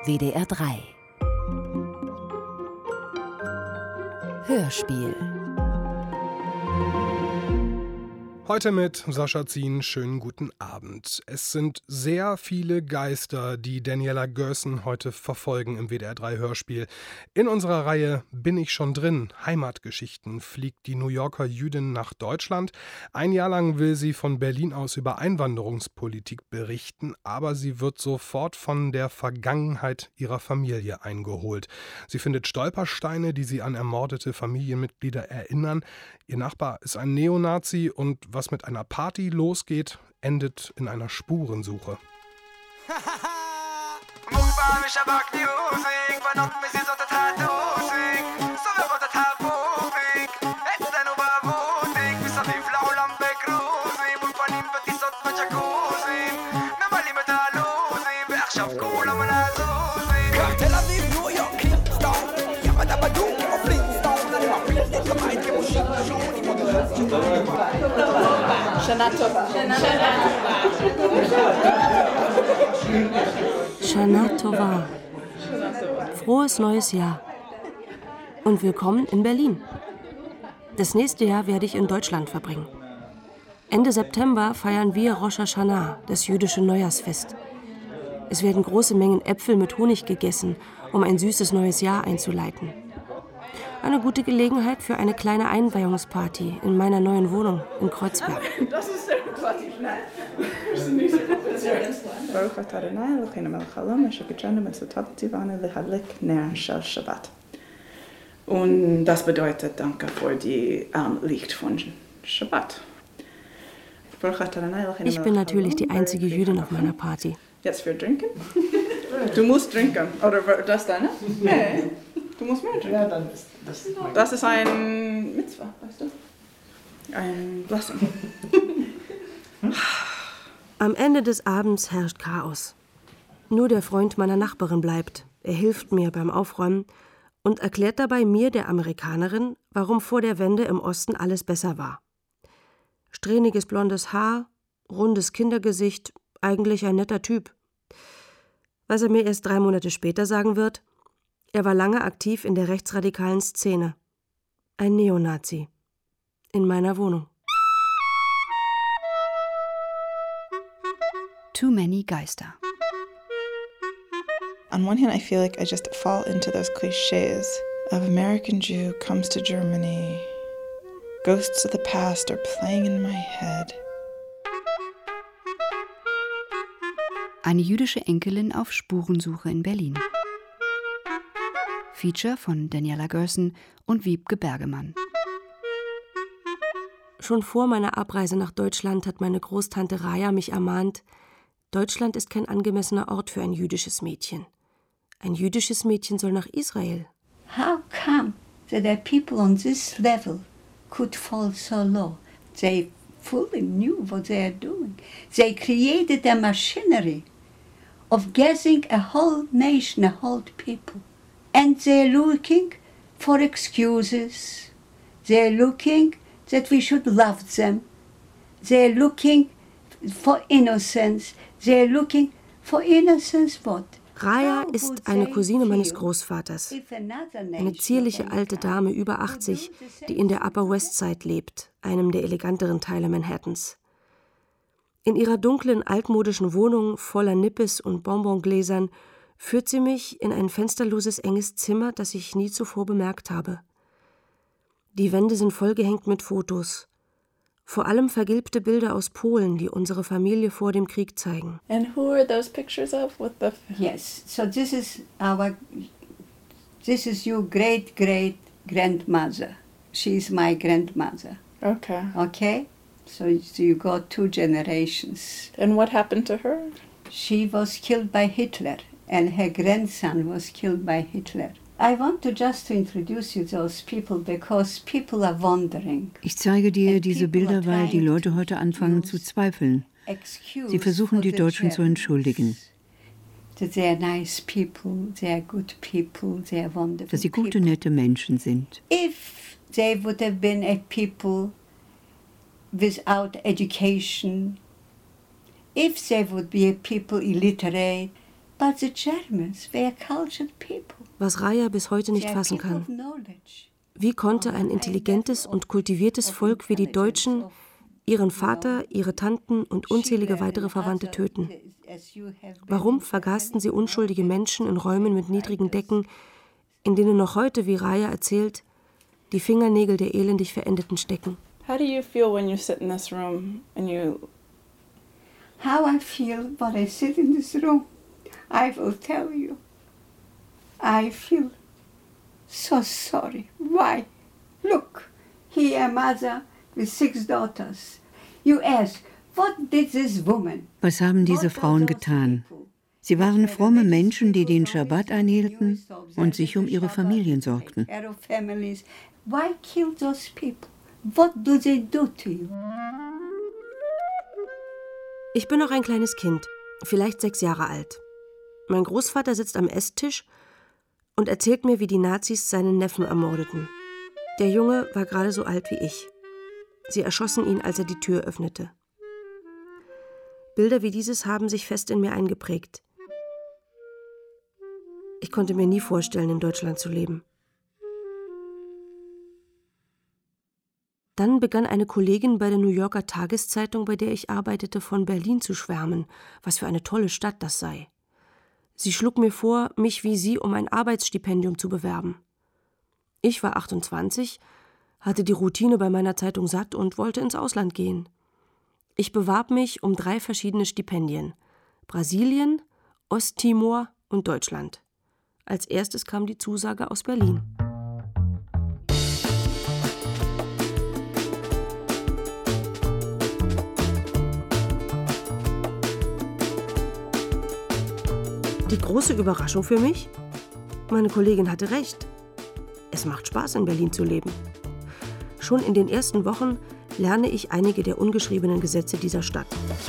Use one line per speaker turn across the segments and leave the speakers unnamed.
WDR 3 Hörspiel.
Heute mit Sascha Zien, schönen guten Abend. Es sind sehr viele Geister, die Daniela Gerson heute verfolgen im WDR 3 Hörspiel. In unserer Reihe Bin ich schon drin? Heimatgeschichten fliegt die New Yorker Jüdin nach Deutschland. Ein Jahr lang will sie von Berlin aus über Einwanderungspolitik berichten, aber sie wird sofort von der Vergangenheit ihrer Familie eingeholt. Sie findet Stolpersteine, die sie an ermordete Familienmitglieder erinnern. Ihr Nachbar ist ein Neonazi und was mit einer Party losgeht, endet in einer Spurensuche.
Shana Tova. Frohes neues Jahr. Und willkommen in Berlin. Das nächste Jahr werde ich in Deutschland verbringen. Ende September feiern wir Rosh Hashanah, das jüdische Neujahrsfest. Es werden große Mengen Äpfel mit Honig gegessen, um ein süßes neues Jahr einzuleiten. Eine gute Gelegenheit für eine kleine Einweihungsparty in meiner neuen Wohnung in Kreuzberg.
Das ist der Party. Das ist nicht so gut. Und das bedeutet Danke für die Licht von Shabbat.
Ich bin natürlich die einzige Jüdin auf meiner Party.
Jetzt wir trinken? Du musst trinken. Oder das deine? Nee. Du musst mehr trinken. Ja, dann ist das ist ein Mitzvah, weißt du? Ein Blessing.
Am Ende des Abends herrscht Chaos. Nur der Freund meiner Nachbarin bleibt. Er hilft mir beim Aufräumen und erklärt dabei mir, der Amerikanerin, warum vor der Wende im Osten alles besser war. Strähniges blondes Haar, rundes Kindergesicht, eigentlich ein netter Typ. Was er mir erst 3 Monate später sagen wird: Er war lange aktiv in der rechtsradikalen Szene. Ein Neonazi. In meiner Wohnung.
Too many Geister.
On one hand, I feel like I just fall into those cliches of American Jew comes to Germany. Ghosts of the past are playing in my head.
Eine jüdische Enkelin auf Spurensuche in Berlin. Feature von Daniela Gerson und Wiebke Bergemann.
Schon vor meiner Abreise nach Deutschland hat meine Großtante Raja mich ermahnt: Deutschland ist kein angemessener Ort für ein jüdisches Mädchen. Ein jüdisches Mädchen soll nach Israel.
How come that the people on this level could fall so low? They fully knew what they are doing. They created a machinery of gathering a whole nation, a whole people. And they're looking for excuses. They're looking that we should love them. They're looking for innocence. They're looking for innocence what?
Raja ist eine Cousine meines Großvaters. Eine zierliche alte Dame über 80, die in der Upper West Side lebt, einem der eleganteren Teile Manhattans. In ihrer dunklen, altmodischen Wohnung voller Nippes und Bonbongläsern führt sie mich in ein fensterloses, enges Zimmer, das ich nie zuvor bemerkt habe. Die Wände sind vollgehängt mit Fotos. Vor allem vergilbte Bilder aus Polen, die unsere Familie vor dem Krieg zeigen.
And who are those pictures of?
Yes, so this is your great-great-grandmother. She's my grandmother.
Okay.
Okay? So you got 2 generations.
And what happened to her?
She was killed by Hitler, and her grandson was killed by Hitler. I want to just introduce you those people because people are wondering.
Ich zeige dir diese Bilder, weil die Leute heute anfangen zu zweifeln. Sie versuchen, die Deutschen zu entschuldigen.
That they are nice people, they are good people, they are wonderful.
Dass sie gute, nette Menschen sind.
If they would have been a people without education, if they would be a people illiterate,
Was Raya bis heute nicht fassen kann. Wie konnte ein intelligentes und kultiviertes Volk wie die Deutschen ihren Vater, ihre Tanten und unzählige weitere Verwandte töten? Warum vergasten sie unschuldige Menschen in Räumen mit niedrigen Decken, in denen noch heute, wie Raya erzählt, die Fingernägel der elendig Verendeten stecken?
How do you feel when you sit in this room and you...
How I feel when I sit in this room, I will tell you. I feel so sorry. Why? Look, here a mother with 6 daughters. You ask, what did this woman?
Was haben diese Frauen getan? Sie waren fromme Menschen, die den Schabbat einhielten und sich um ihre Familien sorgten.
Why kill those people? What do they do to you?
Ich bin noch ein kleines Kind, vielleicht 6 Jahre alt. Mein Großvater sitzt am Esstisch und erzählt mir, wie die Nazis seinen Neffen ermordeten. Der Junge war gerade so alt wie ich. Sie erschossen ihn, als er die Tür öffnete. Bilder wie dieses haben sich fest in mir eingeprägt. Ich konnte mir nie vorstellen, in Deutschland zu leben. Dann begann eine Kollegin bei der New Yorker Tageszeitung, bei der ich arbeitete, von Berlin zu schwärmen, was für eine tolle Stadt das sei. Sie schlug mir vor, mich wie sie um ein Arbeitsstipendium zu bewerben. Ich war 28, hatte die Routine bei meiner Zeitung satt und wollte ins Ausland gehen. Ich bewarb mich um 3 verschiedene Stipendien: Brasilien, Osttimor und Deutschland. Als erstes kam die Zusage aus Berlin. Die große Überraschung für mich? Meine Kollegin hatte recht. Es macht Spaß, in Berlin zu leben. Schon in den ersten Wochen lerne ich einige der ungeschriebenen Gesetze dieser Stadt.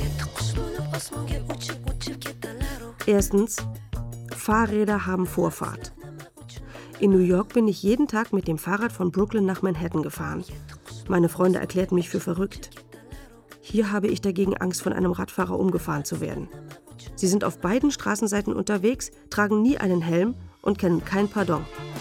Erstens: Fahrräder haben Vorfahrt. In New York bin ich jeden Tag mit dem Fahrrad von Brooklyn nach Manhattan gefahren. Meine Freunde erklärten mich für verrückt. Hier habe ich dagegen Angst, von einem Radfahrer umgefahren zu werden. Sie sind auf beiden Straßenseiten unterwegs, tragen nie einen Helm und kennen kein Pardon.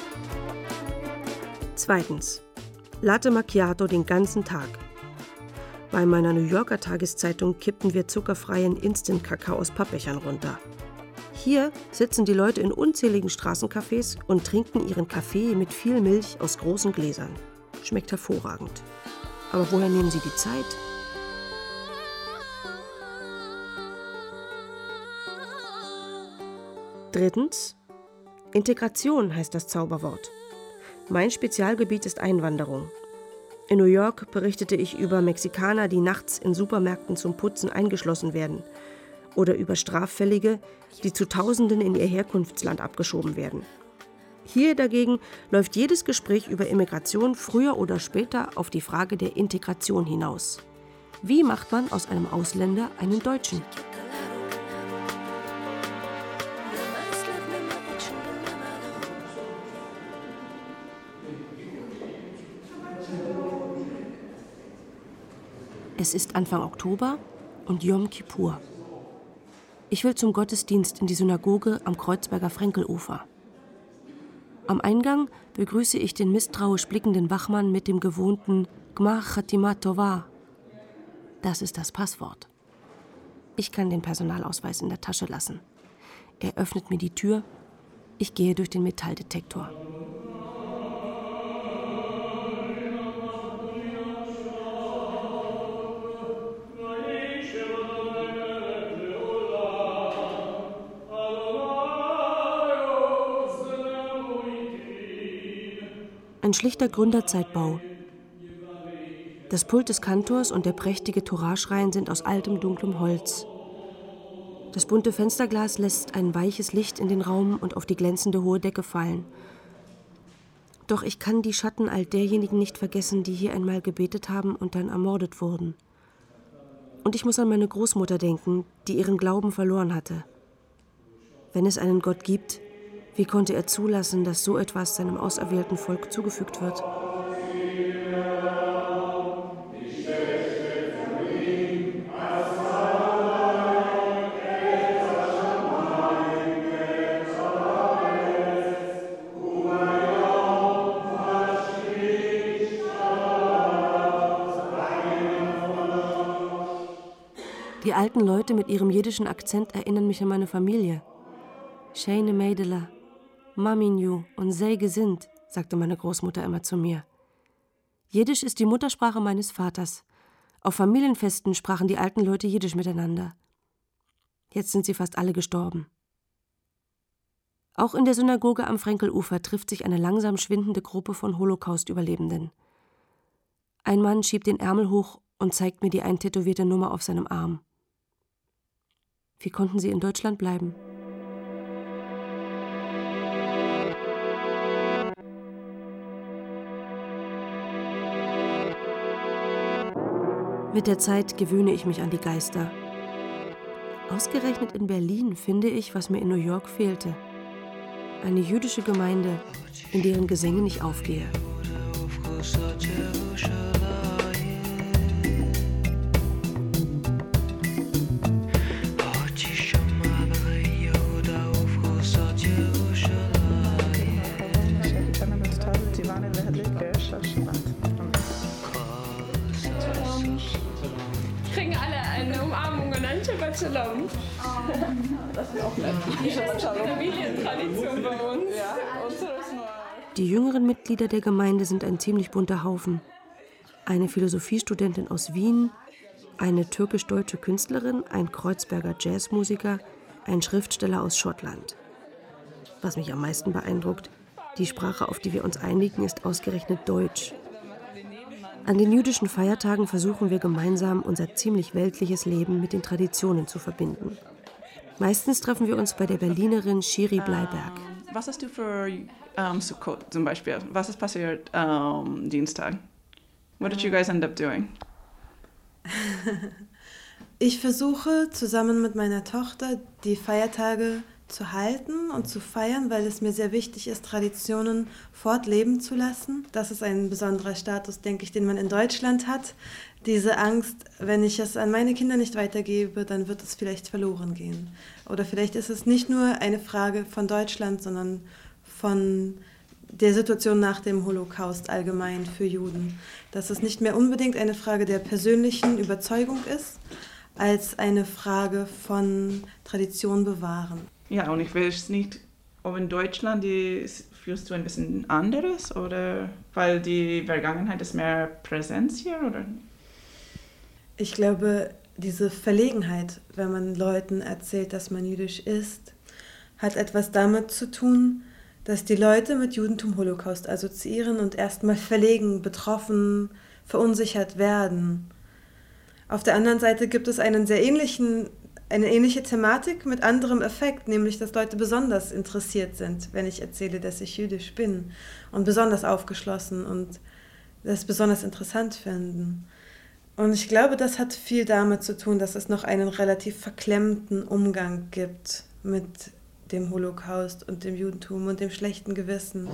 Zweitens: Latte Macchiato den ganzen Tag. Bei meiner New Yorker Tageszeitung kippten wir zuckerfreien Instant-Kakao aus Pappbechern runter. Hier sitzen die Leute in unzähligen Straßencafés und trinken ihren Kaffee mit viel Milch aus großen Gläsern. Schmeckt hervorragend. Aber woher nehmen sie die Zeit? Drittens: Integration heißt das Zauberwort. Mein Spezialgebiet ist Einwanderung. In New York berichtete ich über Mexikaner, die nachts in Supermärkten zum Putzen eingeschlossen werden. Oder über Straffällige, die zu Tausenden in ihr Herkunftsland abgeschoben werden. Hier dagegen läuft jedes Gespräch über Immigration früher oder später auf die Frage der Integration hinaus. Wie macht man aus einem Ausländer einen Deutschen? Es ist Anfang Oktober und Yom Kippur. Ich will zum Gottesdienst in die Synagoge am Kreuzberger Frenkelufer. Am Eingang begrüße ich den misstrauisch blickenden Wachmann mit dem gewohnten Gmar Chatima Tova. Das ist das Passwort. Ich kann den Personalausweis in der Tasche lassen. Er öffnet mir die Tür. Ich gehe durch den Metalldetektor. Ein schlichter Gründerzeitbau. Das Pult des Kantors und der prächtige Toraschrein sind aus altem, dunklem Holz. Das bunte Fensterglas lässt ein weiches Licht in den Raum und auf die glänzende hohe Decke fallen. Doch ich kann die Schatten all derjenigen nicht vergessen, die hier einmal gebetet haben und dann ermordet wurden. Und ich muss an meine Großmutter denken, die ihren Glauben verloren hatte. Wenn es einen Gott gibt, wie konnte er zulassen, dass so etwas seinem auserwählten Volk zugefügt wird? Die alten Leute mit ihrem jiddischen Akzent erinnern mich an meine Familie. Scheine Mädela, Maminju und sei gesinnt, sagte meine Großmutter immer zu mir. Jiddisch ist die Muttersprache meines Vaters. Auf Familienfesten sprachen die alten Leute Jiddisch miteinander. Jetzt sind sie fast alle gestorben. Auch in der Synagoge am Frenkelufer trifft sich eine langsam schwindende Gruppe von Holocaust-Überlebenden. Ein Mann schiebt den Ärmel hoch und zeigt mir die eintätowierte Nummer auf seinem Arm. Wie konnten sie in Deutschland bleiben? Mit der Zeit gewöhne ich mich an die Geister. Ausgerechnet in Berlin finde ich, was mir in New York fehlte. Eine jüdische Gemeinde, in deren Gesängen ich aufgehe.
Kriegen alle eine Umarmung und ein Shabbat Shalom.
Das ist auch nett.
Das ist eine Familientradition bei uns.
Die jüngeren Mitglieder der Gemeinde sind ein ziemlich bunter Haufen. Eine Philosophiestudentin aus Wien, eine türkisch-deutsche Künstlerin, ein Kreuzberger Jazzmusiker, ein Schriftsteller aus Schottland. Was mich am meisten beeindruckt, die Sprache, auf die wir uns einigen, ist ausgerechnet Deutsch. An den jüdischen Feiertagen versuchen wir gemeinsam, unser ziemlich weltliches Leben mit den Traditionen zu verbinden. Meistens treffen wir uns bei der Berlinerin Shiri Bleiberg.
Was hast du für Sukkot zum Beispiel? Was ist passiert Dienstag? What did you guys end up doing?
Ich versuche zusammen mit meiner Tochter die Feiertage zu halten und zu feiern, weil es mir sehr wichtig ist, Traditionen fortleben zu lassen. Das ist ein besonderer Status, denke ich, den man in Deutschland hat. Diese Angst, wenn ich es an meine Kinder nicht weitergebe, dann wird es vielleicht verloren gehen. Oder vielleicht ist es nicht nur eine Frage von Deutschland, sondern von der Situation nach dem Holocaust allgemein für Juden. Dass es nicht mehr unbedingt eine Frage der persönlichen Überzeugung ist, als eine Frage von Tradition bewahren.
Ja, und ich weiß nicht, ob in Deutschland fühlst du ein bisschen anderes oder weil die Vergangenheit ist mehr Präsenz hier, oder?
Ich glaube, diese Verlegenheit, wenn man Leuten erzählt, dass man jüdisch ist, hat etwas damit zu tun, dass die Leute mit Judentum Holocaust assoziieren und erstmal verlegen, betroffen, verunsichert werden. Auf der anderen Seite gibt es eine ähnliche Thematik mit anderem Effekt, nämlich dass Leute besonders interessiert sind, wenn ich erzähle, dass ich jüdisch bin, und besonders aufgeschlossen und das besonders interessant finden. Und ich glaube, das hat viel damit zu tun, dass es noch einen relativ verklemmten Umgang gibt mit dem Holocaust und dem Judentum und dem schlechten Gewissen.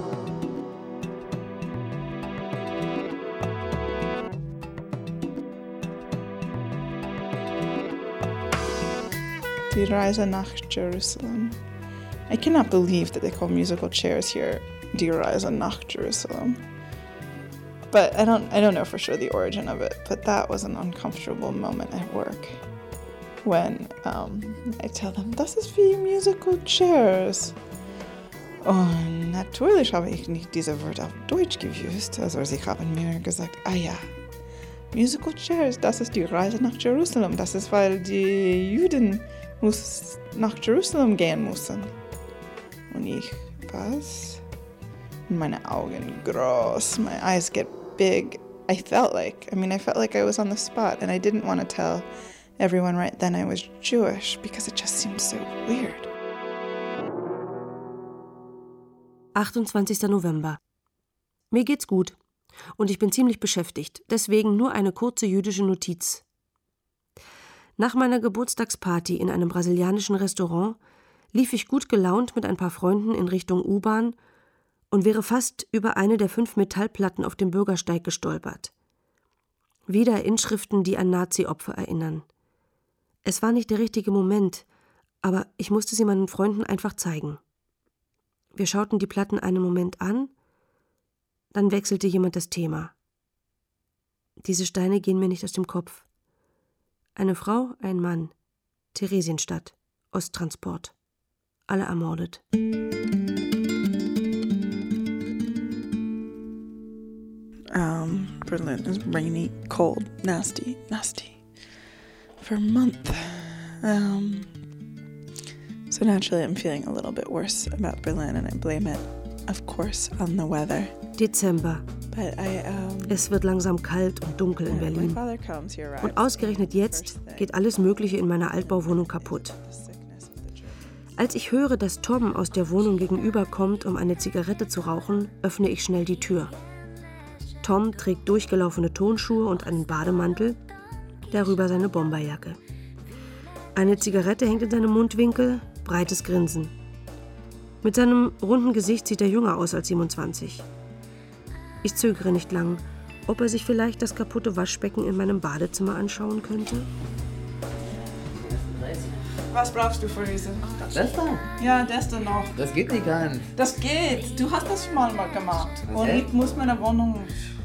Die Reise nach Jerusalem. I cannot believe that they call musical chairs here Die Reise nach Jerusalem. But I don't know for sure the origin of it, but that was an uncomfortable moment at work when I tell them, das ist wie musical chairs. Und natürlich habe ich nicht diese Wörter auf Deutsch gewusst, also sie haben mir gesagt, ja, musical chairs, das ist die Reise nach Jerusalem, das ist, weil die Juden nach Jerusalem gehen müssen. Und ich, was? Und meine Augen groß, my eyes get big. I felt like I was on the spot, and I didn't want to tell everyone right then I was Jewish because it just seemed so weird.
28. November. Mir geht's gut und ich bin ziemlich beschäftigt, deswegen nur eine kurze jüdische Notiz. Nach meiner Geburtstagsparty in einem brasilianischen Restaurant lief ich gut gelaunt mit ein paar Freunden in Richtung U-Bahn und wäre fast über eine der 5 Metallplatten auf dem Bürgersteig gestolpert. Wieder Inschriften, die an Nazi-Opfer erinnern. Es war nicht der richtige Moment, aber ich musste sie meinen Freunden einfach zeigen. Wir schauten die Platten einen Moment an, dann wechselte jemand das Thema. Diese Steine gehen mir nicht aus dem Kopf. Eine Frau, ein Mann. Theresienstadt. Osttransport. Alle ermordet.
Berlin is rainy, cold, nasty for a month. So naturally I'm feeling a little bit worse about Berlin and I blame it, of course, on the weather.
Dezember.
But
Es wird langsam kalt und dunkel in Berlin. Und ausgerechnet jetzt geht alles Mögliche in meiner Altbauwohnung kaputt. Als ich höre, dass Tom aus der Wohnung gegenüber kommt, um eine Zigarette zu rauchen, öffne ich schnell die Tür. Tom trägt durchgelaufene Turnschuhe und einen Bademantel, darüber seine Bomberjacke. Eine Zigarette hängt in seinem Mundwinkel, breites Grinsen. Mit seinem runden Gesicht sieht er jünger aus als 27. Ich zögere nicht lang, ob er sich vielleicht das kaputte Waschbecken in meinem Badezimmer anschauen könnte.
Was brauchst du für diese?
Das da?
Ja, das da noch.
Das geht nicht an.
Das geht. Du hast das schon mal gemacht. Und ich muss meine Wohnung...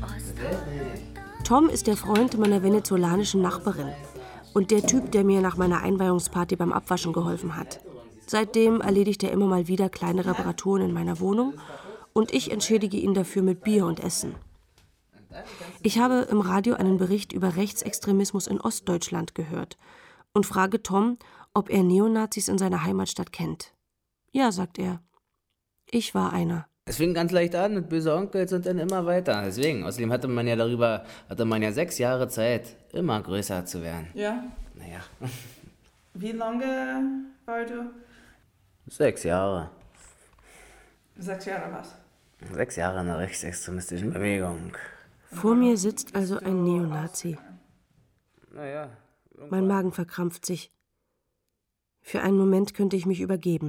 Tom ist der Freund meiner venezolanischen Nachbarin und der Typ, der mir nach meiner Einweihungsparty beim Abwaschen geholfen hat. Seitdem erledigt er immer mal wieder kleine Reparaturen in meiner Wohnung und ich entschädige ihn dafür mit Bier und Essen. Ich habe im Radio einen Bericht über Rechtsextremismus in Ostdeutschland gehört und frage Tom, ob er Neonazis in seiner Heimatstadt kennt. Ja, sagt er. Ich war einer.
Es fing ganz leicht an mit böse Onkels und dann immer weiter. Deswegen, außerdem hatte man ja 6 Jahre Zeit, immer größer zu werden.
Ja?
Naja.
Wie lange war du?
6 Jahre.
6 Jahre was?
6 Jahre in der rechtsextremistischen Bewegung.
Vor mir sitzt also ein Neonazi.
Naja.
Mein Magen verkrampft sich. Für einen Moment könnte ich mich übergeben.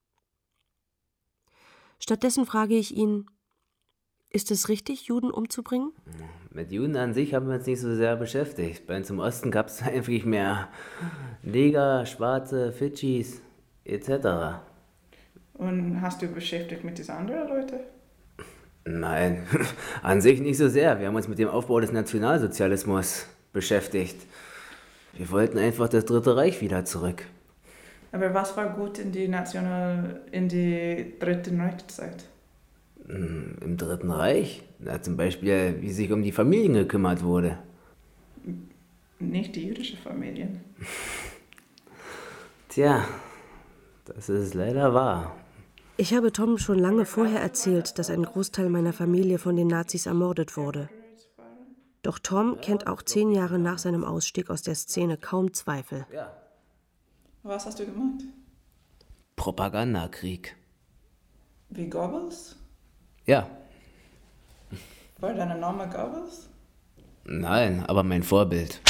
Stattdessen frage ich ihn, ist es richtig, Juden umzubringen?
Mit Juden an sich haben wir uns nicht so sehr beschäftigt. Bei uns im Osten gab es einfach mehr Neger, Schwarze, Fidschis etc.
Und hast du beschäftigt mit diesen anderen Leuten?
Nein, an sich nicht so sehr. Wir haben uns mit dem Aufbau des Nationalsozialismus beschäftigt. Wir wollten einfach das Dritte Reich wieder zurück.
Aber was war gut in die Dritten Reichszeit?
Im Dritten Reich? Na, zum Beispiel, wie sich um die Familien gekümmert wurde.
Nicht die jüdischen Familien.
Tja, das ist leider wahr.
Ich habe Tom schon lange vorher erzählt, dass ein Großteil meiner Familie von den Nazis ermordet wurde. Doch Tom kennt auch 10 Jahre nach seinem Ausstieg aus der Szene kaum Zweifel.
Ja.
Was hast du gemacht?
Propagandakrieg.
Wie Goebbels?
Ja.
War dein Name Goebbels?
Nein, aber mein Vorbild.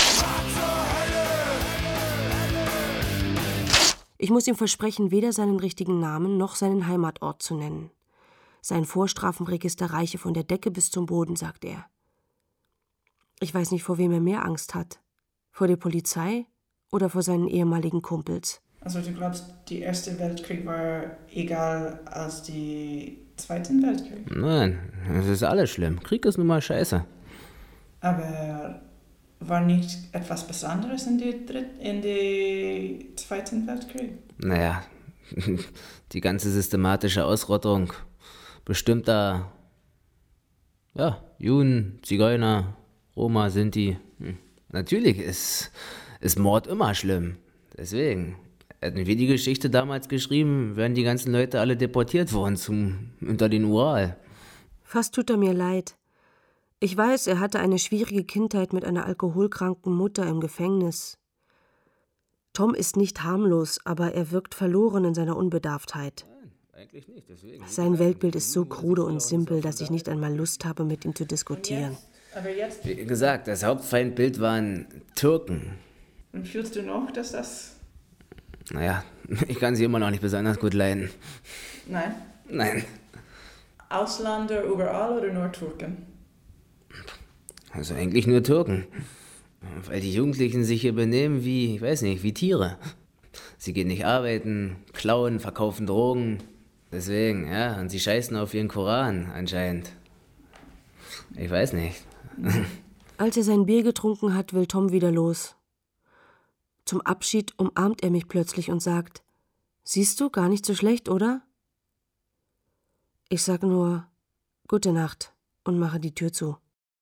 Ich muss ihm versprechen, weder seinen richtigen Namen noch seinen Heimatort zu nennen. Sein Vorstrafenregister reiche von der Decke bis zum Boden, sagt er. Ich weiß nicht, vor wem er mehr Angst hat. Vor der Polizei oder vor seinen ehemaligen Kumpels.
Also du glaubst, der Erste Weltkrieg war egal als der Zweite Weltkrieg?
Nein, es ist alles schlimm. Krieg ist nun mal scheiße.
Aber war nicht etwas Besonderes in der Zweiten Weltkrieg?
Naja, die ganze systematische Ausrottung bestimmter Juden, Zigeuner, Roma, Sinti. Natürlich ist Mord immer schlimm. Deswegen, hätten wir die Geschichte damals geschrieben, wären die ganzen Leute alle deportiert worden unter den Ural.
Fast tut er mir leid. Ich weiß, er hatte eine schwierige Kindheit mit einer alkoholkranken Mutter im Gefängnis. Tom ist nicht harmlos, aber er wirkt verloren in seiner Unbedarftheit.
Nein, eigentlich nicht. Deswegen.
Sein Weltbild ist so krude und simpel, dass ich nicht einmal Lust habe, mit ihm zu diskutieren.
Wie gesagt, das Hauptfeindbild waren Türken.
Und fühlst du noch, dass das...
Naja, ich kann sie immer noch nicht besonders gut leiden.
Nein?
Nein.
Ausländer überall oder nur Türken?
Also eigentlich nur Türken. Weil die Jugendlichen sich hier benehmen wie Tiere. Sie gehen nicht arbeiten, klauen, verkaufen Drogen. Deswegen, und sie scheißen auf ihren Koran anscheinend. Ich weiß nicht.
Als er sein Bier getrunken hat, will Tom wieder los. Zum Abschied umarmt er mich plötzlich und sagt: »Siehst du, gar nicht so schlecht, oder?« Ich sage nur: »Gute Nacht« und mache die Tür zu.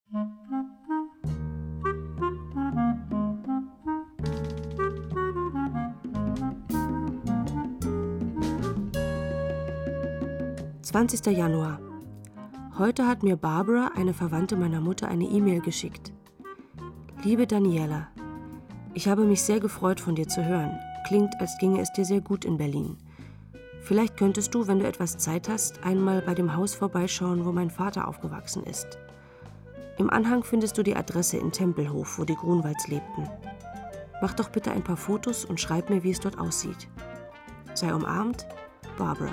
»20. Januar. Heute hat mir Barbara, eine Verwandte meiner Mutter, eine E-Mail geschickt. Liebe Daniela, ich habe mich sehr gefreut, von dir zu hören. Klingt, als ginge es dir sehr gut in Berlin. Vielleicht könntest du, wenn du etwas Zeit hast, einmal bei dem Haus vorbeischauen, wo mein Vater aufgewachsen ist. Im Anhang findest du die Adresse in Tempelhof, wo die Grunwalds lebten. Mach doch bitte ein paar Fotos und schreib mir, wie es dort aussieht. Sei umarmt, Barbara.«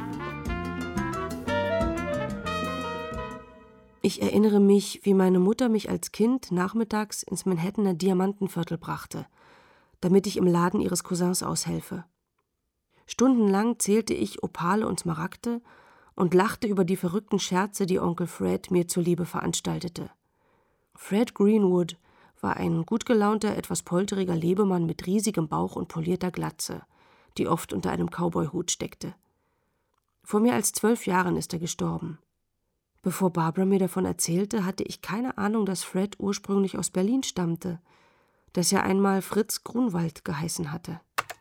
Ich erinnere mich, wie meine Mutter mich als Kind nachmittags ins Manhattaner Diamantenviertel brachte, damit ich im Laden ihres Cousins aushelfe. Stundenlang zählte ich Opale und Smaragde und lachte über die verrückten Scherze, die Onkel Fred mir zuliebe veranstaltete. Fred Greenwood war ein gut gelaunter, etwas polteriger Lebemann mit riesigem Bauch und polierter Glatze, die oft unter einem Cowboyhut steckte. Vor mehr als 12 Jahren ist er gestorben. Bevor Barbara mir davon erzählte, hatte ich keine Ahnung, dass Fred ursprünglich aus Berlin stammte, dass er einmal Fritz Grunwald geheißen hatte.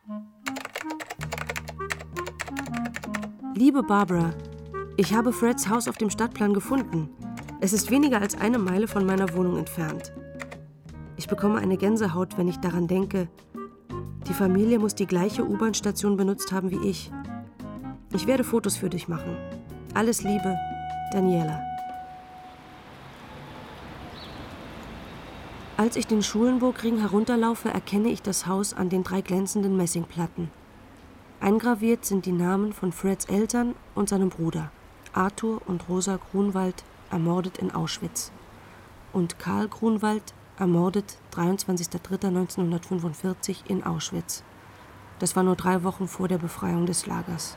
Liebe Barbara, ich habe Freds Haus auf dem Stadtplan gefunden. Es ist weniger als 1 Meile von meiner Wohnung entfernt. Ich bekomme eine Gänsehaut, wenn ich daran denke. Die Familie muss die gleiche U-Bahn-Station benutzt haben wie ich. Ich werde Fotos für dich machen. Alles Liebe, Daniela. Als ich den Schulenburgring herunterlaufe, erkenne ich das Haus an den 3 glänzenden Messingplatten. Eingraviert sind die Namen von Freds Eltern und seinem Bruder, Arthur und Rosa Grunwald, ermordet in Auschwitz. Und Karl Grunwald, ermordet 23.03.1945 in Auschwitz. Das war nur 3 Wochen vor der Befreiung des Lagers.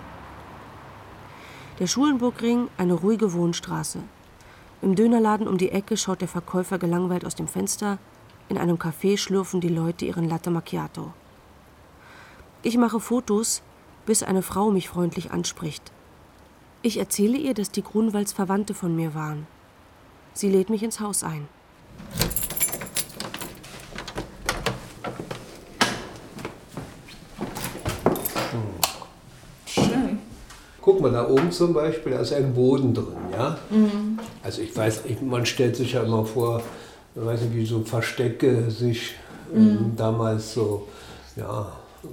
Der Schulenburgring, eine ruhige Wohnstraße. Im Dönerladen um die Ecke schaut der Verkäufer gelangweilt aus dem Fenster. In einem Café schlürfen die Leute ihren Latte Macchiato. Ich mache Fotos, bis eine Frau mich freundlich anspricht. Ich erzähle ihr, dass die Grunwalds Verwandte von mir waren. Sie lädt mich ins Haus ein.
Guck mal, da oben zum Beispiel, da ist ein Boden drin, ja? Mhm. Also ich weiß, man stellt sich ja immer vor, ich weiß nicht, wie so Verstecke sich damals so, ja,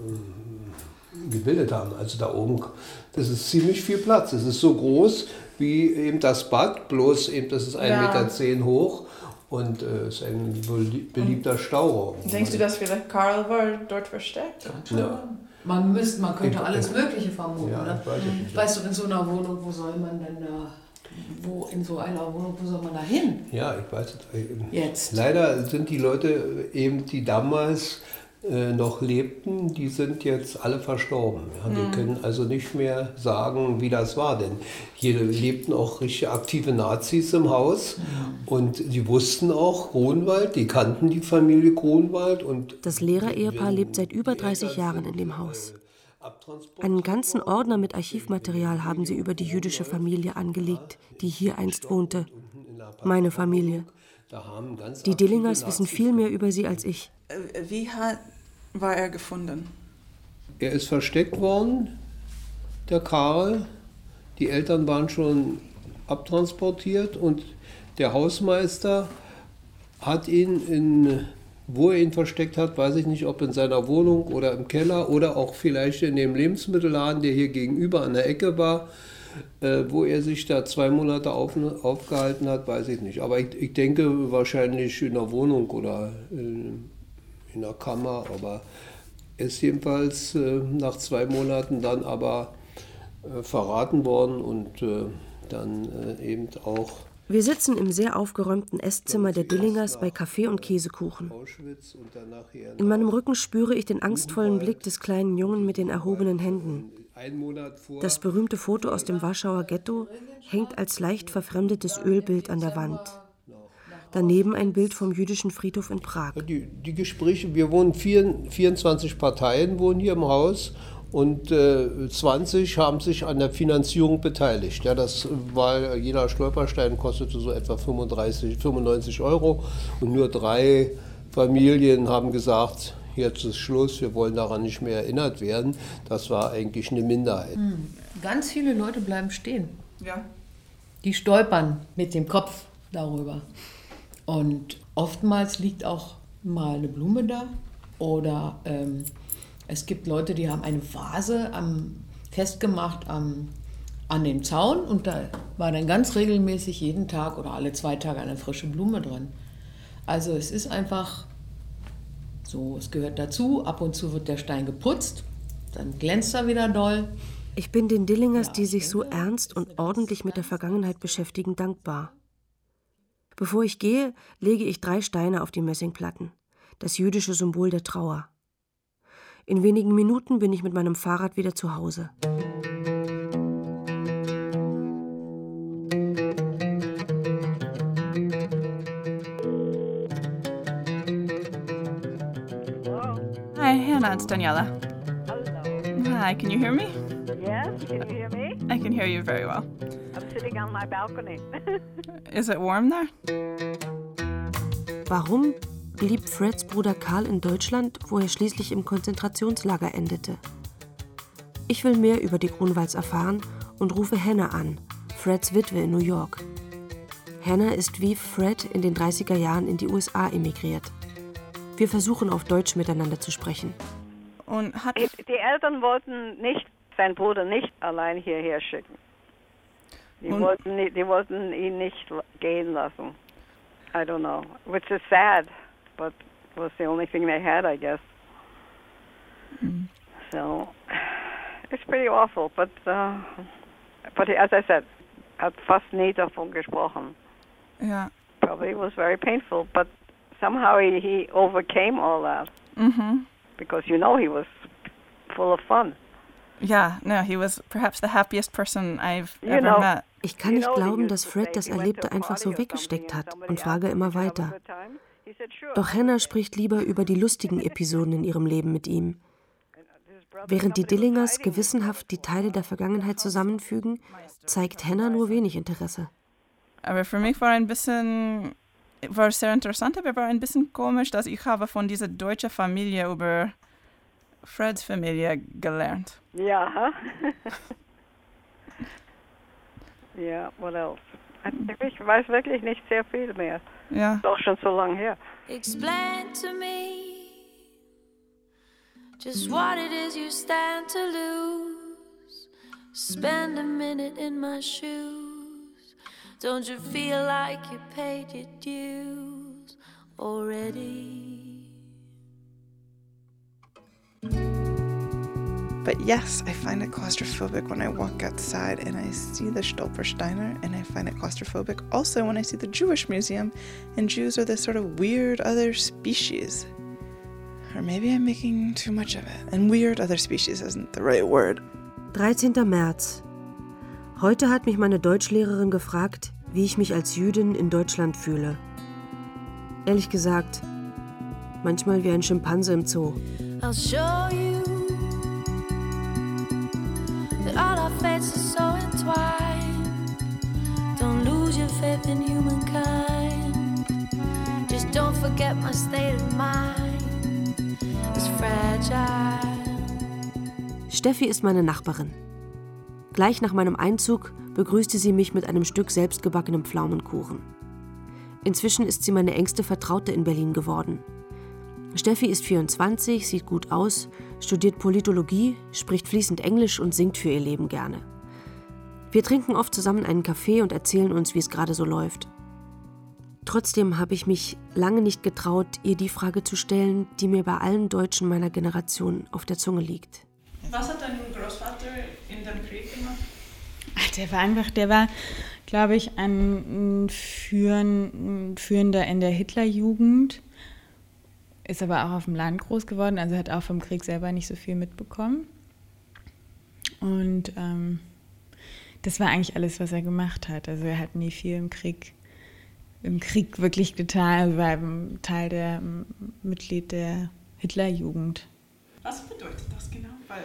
gebildet haben. Also da oben, das ist ziemlich viel Platz. Es ist so groß wie eben das Bad, bloß eben, das ist 1,10 Meter hoch und ist ein beliebter Stauraum.
Denkst du, dass vielleicht Karl war dort versteckt?
Ja.
Man könnte alles Mögliche vermuten.
Ja,
ne? Weißt du, in so einer Wohnung, wo soll man denn da, wo soll man da hin?
Ja, ich weiß es.
Jetzt.
Leider sind die Leute eben, die damals noch lebten, die sind jetzt alle verstorben. Ja? Die können also nicht mehr sagen, wie das war, denn hier lebten auch richtig aktive Nazis im Haus und die wussten auch Grunwald, die kannten die Familie Grunwald. Und
das Lehrer-Ehepaar lebt seit über 30 Jahren in dem Haus. Einen ganzen Ordner mit Archivmaterial haben sie über die jüdische Familie angelegt, die hier einst wohnte. Meine Familie. Die Dillingers wissen viel mehr über sie als ich.
Wie war er gefunden?
Er ist versteckt worden, der Karl. Die Eltern waren schon abtransportiert und der Hausmeister hat ihn, wo er ihn versteckt hat, weiß ich nicht, ob in seiner Wohnung oder im Keller oder auch vielleicht in dem Lebensmittelladen, der hier gegenüber an der Ecke war, wo er sich da 2 Monate aufgehalten hat, weiß ich nicht. Aber ich denke wahrscheinlich in der Wohnung oder in der Kammer. Aber er ist jedenfalls nach 2 Monaten dann aber verraten worden und dann eben auch.
Wir sitzen im sehr aufgeräumten Esszimmer der Dillingers bei Kaffee und Käsekuchen. In meinem Rücken spüre ich den angstvollen Blick des kleinen Jungen mit den erhobenen Händen. Das berühmte Foto aus dem Warschauer Ghetto hängt als leicht verfremdetes Ölbild an der Wand. Daneben ein Bild vom jüdischen Friedhof in Prag.
Die Gespräche, wir wohnen 24 Parteien wohnen hier im Haus und 20 haben sich an der Finanzierung beteiligt. Ja, das war, jeder Stolperstein kostete so etwa 95 € und nur 3 Familien haben gesagt, jetzt ist Schluss, wir wollen daran nicht mehr erinnert werden. Das war eigentlich eine Minderheit.
Ganz viele Leute bleiben stehen.
Ja.
Die stolpern mit dem Kopf darüber. Und oftmals liegt auch mal eine Blume da. Oder es gibt Leute, die haben eine Vase festgemacht an dem Zaun. Und da war dann ganz regelmäßig jeden Tag oder alle 2 Tage eine frische Blume drin. Also es ist einfach so, es gehört dazu. Ab und zu wird der Stein geputzt, dann glänzt er wieder doll.
Ich bin den Dillingers, die sich so ernst und ordentlich mit der Vergangenheit beschäftigen, dankbar. Bevor ich gehe, lege ich 3 Steine auf die Messingplatten, das jüdische Symbol der Trauer. In wenigen Minuten bin ich mit meinem Fahrrad wieder zu Hause.
Hi, Hannah, it's Daniela.
Hello.
Hi, can you hear me?
Yes, can you hear me?
I can hear you very well.
I'm sitting on my balcony.
Is it warm there?
Warum blieb Freds Bruder Karl in Deutschland, wo er schließlich im Konzentrationslager endete? Ich will mehr über die Grunwalds erfahren und rufe Hannah an, Freds Witwe in New York. Hannah ist wie Fred in den 30er Jahren in die USA emigriert. Wir versuchen auf Deutsch miteinander zu sprechen.
Und
die Eltern wollten seinen Bruder nicht allein hierher schicken. Die wollten ihn nicht gehen lassen. I don't know, which is sad, but was the only thing they had, I guess. So it's pretty awful, but as I said, hat fast nie davon gesprochen.
Yeah.
Probably it was very painful, but somehow he overcame all that. Because he was full of fun.
Yeah, no, he was perhaps the happiest person I've ever met.
Ich kann nicht glauben, dass Fred das Erlebte einfach so weggesteckt hat und frage immer weiter. Doch Hannah spricht lieber über die lustigen Episoden in ihrem Leben mit ihm. Während die Dillingers gewissenhaft die Teile der Vergangenheit zusammenfügen, zeigt Hannah nur wenig Interesse.
Aber für mich war sehr interessant, aber war ein bisschen komisch, dass ich habe von dieser deutschen Familie über Freds Familie gelernt.
Ja. Ja, what else? Ich weiß wirklich nicht sehr viel mehr.
Ja.
Ist auch schon so lange her.
Explain to me just what it is you stand to lose. Spend a minute in my shoes. Don't you feel like you paid your dues already?
But yes, I find it claustrophobic when I walk outside and I see the Stolpersteiner, and I find it claustrophobic also when I see the Jewish Museum, and Jews are this sort of weird other species. Or maybe I'm making too much of it, and weird other species isn't the right word.
13. März. Heute hat mich meine Deutschlehrerin gefragt, wie ich mich als Jüdin in Deutschland fühle. Ehrlich gesagt, manchmal wie ein Schimpanse im Zoo.
I'll show you that all our fates are so entwined. Don't lose your faith in humankind. Just don't forget my state of mind is fragile.
Steffi ist meine Nachbarin. Gleich nach meinem Einzug begrüßte sie mich mit einem Stück selbstgebackenem Pflaumenkuchen. Inzwischen ist sie meine engste Vertraute in Berlin geworden. Steffi ist 24, sieht gut aus, studiert Politologie, spricht fließend Englisch und singt für ihr Leben gerne. Wir trinken oft zusammen einen Kaffee und erzählen uns, wie es gerade so läuft. Trotzdem habe ich mich lange nicht getraut, ihr die Frage zu stellen, die mir bei allen Deutschen meiner Generation auf der Zunge liegt.
Was hat dein Großvater in dem Krieg gemacht?
Der war, glaube ich, ein Führender in der Hitlerjugend, ist aber auch auf dem Land groß geworden, also hat auch vom Krieg selber nicht so viel mitbekommen. Und das war eigentlich alles, was er gemacht hat. Also er hat nie viel im Krieg im Krieg wirklich getan, war Teil der Mitglied der Hitlerjugend.
Was bedeutet das genau? Weil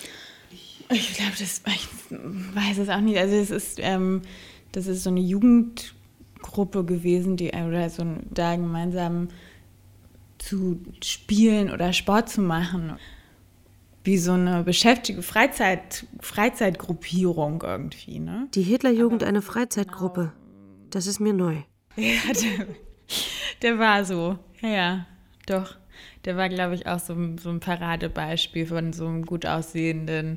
ich glaube, ich weiß es auch nicht. Also das ist so eine Jugendgruppe gewesen, da gemeinsam zu spielen oder Sport zu machen. Wie so eine beschäftigte Freizeitgruppierung irgendwie, ne?
Die Hitlerjugend eine Freizeitgruppe. Das ist mir neu.
Ja, der war so. Ja, doch. Der war, glaube ich, auch so ein Paradebeispiel von so einem gut aussehenden,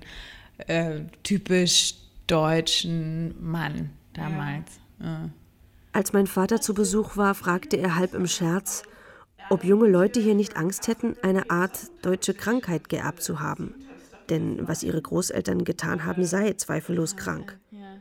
typisch deutschen Mann damals. Ja.
Als mein Vater zu Besuch war, fragte er halb im Scherz, ob junge Leute hier nicht Angst hätten, eine Art deutsche Krankheit geerbt zu haben. Denn was ihre Großeltern getan haben, sei zweifellos krank.